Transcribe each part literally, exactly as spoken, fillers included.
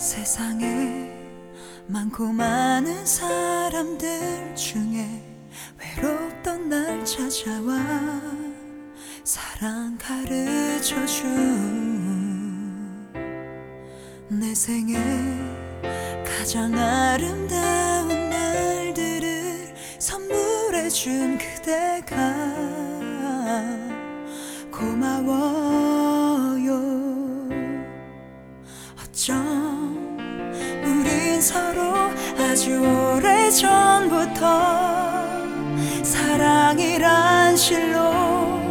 세상에 많고 많은 사람들 중에 외롭던 날 찾아와 사랑 가르쳐준 내 생에 가장 아름다운 날들을 선물해준 그대가 고마워요. 어쩜 우린 서로 아주 오래전부터 사랑이란 실로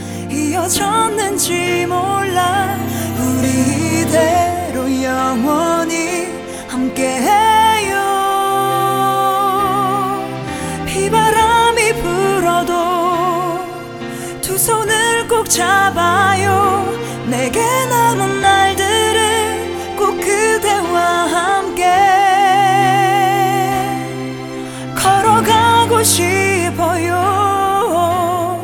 이어졌는지 몰라. 우리 이대로 영원히 함께해요. 비바람이 불어도 두 손을 꼭 잡아요. 내게 남은 날들을 꼭 그대와 함께 걸어가고 싶어요.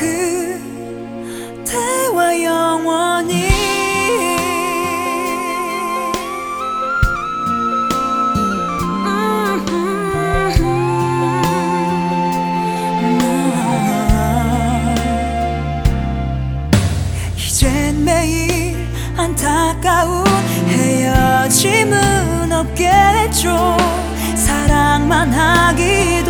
그대와 영원히. 이젠 매일 안타까운 헤어짐은 없겠죠. 사랑만 하기도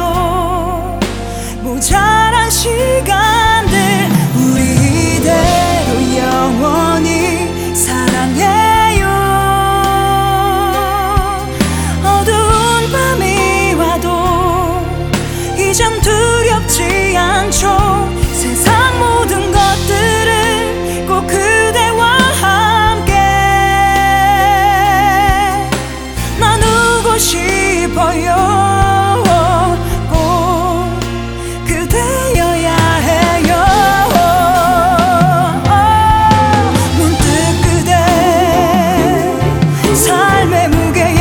모자란 시간들 우리 이대로 영원히 사랑해요. 어두운 밤이 와도 이젠 두렵지 않죠. 세상 모든 것들을 꼭 그대와 함께 나누고 싶어요. 꼭 그대여야 해요. 문득 그대 삶의 무게에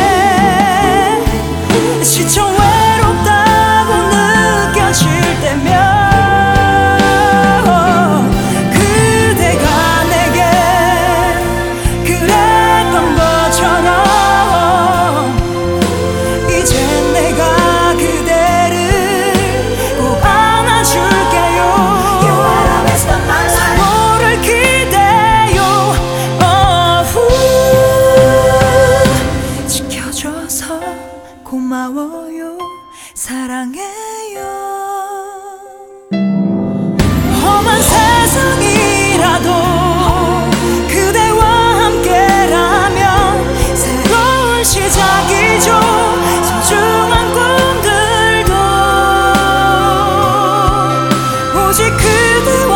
지쳐 외롭다고 느껴질 때면 그대가 내게 그랬던 것처럼 이젠 내가 그대를 꼭 안아줄게요. 서로를 기대요. 어후. 지켜줘서 고마워요. 사랑해요. 험한 세상이라도 그대와 함께라면 새로운 시작이죠. 소중한 꿈들도 오직 그대와